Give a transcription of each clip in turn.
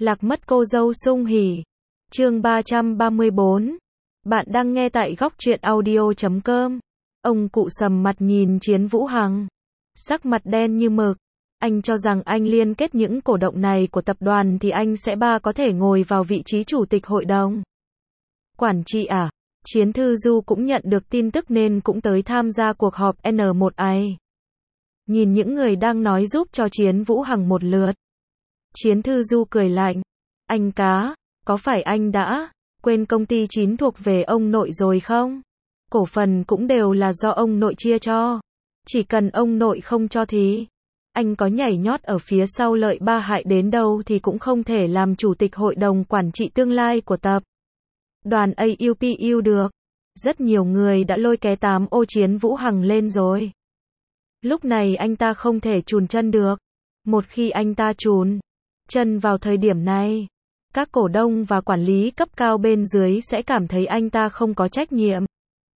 Lạc mất cô dâu sung hỉ. Chương 334. Bạn đang nghe tại góc truyện audio.com. Ông cụ sầm mặt nhìn Chiến Vũ Hằng. Sắc mặt đen như mực. Anh cho rằng anh liên kết những cổ động này của tập đoàn thì anh sẽ có thể ngồi vào vị trí chủ tịch hội đồng quản trị à? Chiến Thư Du cũng nhận được tin tức nên cũng tới tham gia cuộc họp N1A. Nhìn những người đang nói giúp cho Chiến Vũ Hằng một lượt. Chiến Thư Du cười lạnh. Anh cá, có phải anh đã quên công ty 9 thuộc về ông nội rồi không? Cổ phần cũng đều là do ông nội chia cho. Chỉ cần ông nội không cho thì anh có nhảy nhót ở phía sau lợi ba hại đến đâu thì cũng không thể làm chủ tịch hội đồng quản trị tương lai của tập đoàn AUPU được. Rất nhiều người đã lôi ké 8 ô Chiến Vũ Hằng lên rồi. Lúc này anh ta không thể chùn chân được. Một khi anh ta chùn chân vào thời điểm này, các cổ đông và quản lý cấp cao bên dưới sẽ cảm thấy anh ta không có trách nhiệm.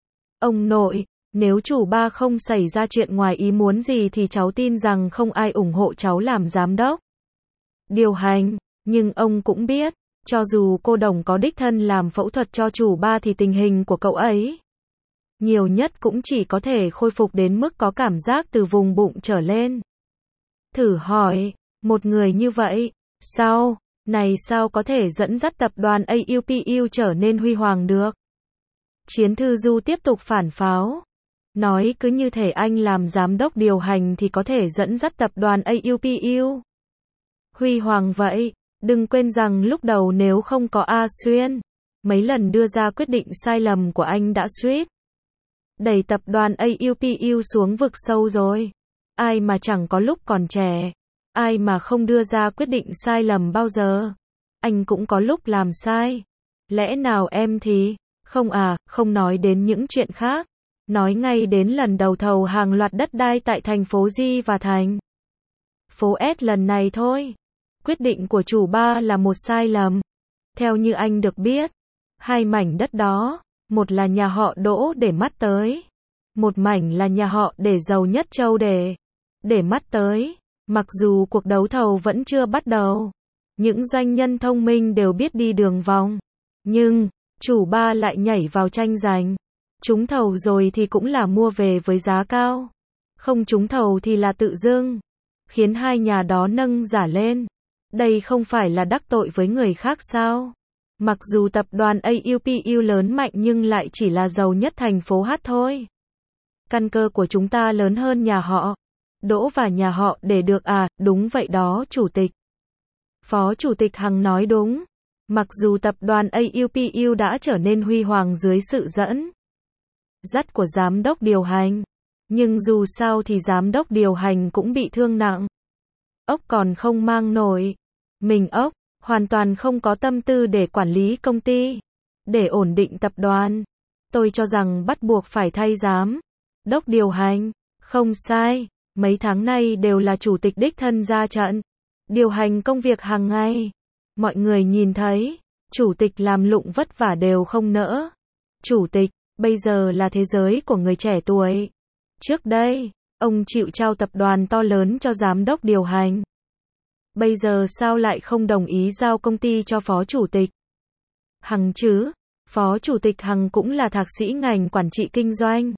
Ông nội, nếu chủ ba không xảy ra chuyện ngoài ý muốn gì thì cháu tin rằng không ai ủng hộ cháu làm giám đốc điều hành, nhưng ông cũng biết, cho dù cô Đồng có đích thân làm phẫu thuật cho chủ ba thì tình hình của cậu ấy nhiều nhất cũng chỉ có thể khôi phục đến mức có cảm giác từ vùng bụng trở lên. Thử hỏi, một người như vậy, sao có thể dẫn dắt tập đoàn AUPU trở nên huy hoàng được? Chiến Thư Du tiếp tục phản pháo. Nói cứ như thể anh làm giám đốc điều hành thì có thể dẫn dắt tập đoàn AUPU huy hoàng vậy. Đừng quên rằng lúc đầu nếu không có A Xuyên, mấy lần đưa ra quyết định sai lầm của anh đã suýt đẩy tập đoàn AUPU xuống vực sâu rồi. Ai mà chẳng có lúc còn trẻ, ai mà không đưa ra quyết định sai lầm bao giờ. Anh cũng có lúc làm sai. Lẽ nào em thì không à? Không nói đến những chuyện khác, nói ngay đến lần đầu thầu hàng loạt đất đai tại thành phố Di và thành phố S lần này thôi. Quyết định của chủ ba là một sai lầm. Theo như anh được biết, hai mảnh đất đó, một là nhà họ Đỗ để mắt tới, một mảnh là nhà họ để Giàu Nhất Châu để mắt tới. Mặc dù cuộc đấu thầu vẫn chưa bắt đầu, những doanh nhân thông minh đều biết đi đường vòng, nhưng chủ ba lại nhảy vào tranh giành. Trúng thầu rồi thì cũng là mua về với giá cao, không trúng thầu thì là tự dưng, khiến hai nhà đó nâng giá lên. Đây không phải là đắc tội với người khác sao? Mặc dù tập đoàn AUPU lớn mạnh nhưng lại chỉ là giàu nhất thành phố H thôi. Căn cơ của chúng ta lớn hơn nhà họ Đỗ và nhà họ để được à? Đúng vậy đó chủ tịch. Phó chủ tịch Hằng nói đúng. Mặc dù tập đoàn AUPU đã trở nên huy hoàng dưới sự dẫn dắt của giám đốc điều hành, nhưng dù sao thì giám đốc điều hành cũng bị thương nặng. Ốc còn không mang nổi mình ốc, hoàn toàn không có tâm tư để quản lý công ty, để ổn định tập đoàn. Tôi cho rằng bắt buộc phải thay giám đốc điều hành. Không sai, mấy tháng nay đều là chủ tịch đích thân ra trận, điều hành công việc hàng ngày. Mọi người nhìn thấy, chủ tịch làm lụng vất vả đều không nỡ. Chủ tịch, bây giờ là thế giới của người trẻ tuổi. Trước đây, ông chịu trao tập đoàn to lớn cho giám đốc điều hành. Bây giờ sao lại không đồng ý giao công ty cho phó chủ tịch Hằng chứ? Phó chủ tịch Hằng cũng là thạc sĩ ngành quản trị kinh doanh.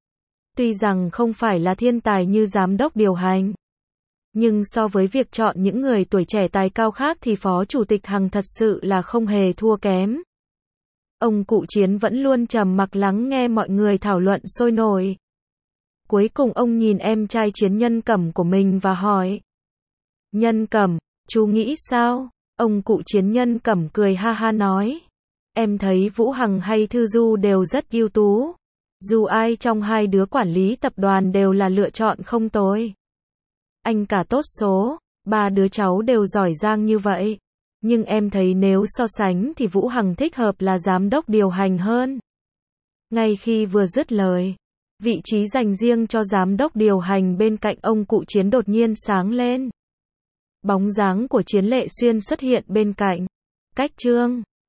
Tuy rằng không phải là thiên tài như giám đốc điều hành, nhưng so với việc chọn những người tuổi trẻ tài cao khác thì phó chủ tịch Hằng thật sự là không hề thua kém. Ông cụ Chiến vẫn luôn trầm mặc lắng nghe mọi người thảo luận sôi nổi. Cuối cùng ông nhìn em trai Chiến Nhân Cẩm của mình và hỏi. Nhân Cẩm, chú nghĩ sao? Ông cụ Chiến Nhân Cẩm cười ha ha nói. Em thấy Vũ Hằng hay Thư Du đều rất ưu tú. Dù ai trong hai đứa quản lý tập đoàn đều là lựa chọn không tồi. Anh cả tốt số, ba đứa cháu đều giỏi giang như vậy. Nhưng em thấy nếu so sánh thì Vũ Hằng thích hợp là giám đốc điều hành hơn. Ngay khi vừa dứt lời, vị trí dành riêng cho giám đốc điều hành bên cạnh ông cụ Chiến đột nhiên sáng lên. Bóng dáng của Chiến Lệ Xuyên xuất hiện bên cạnh. Cách Trương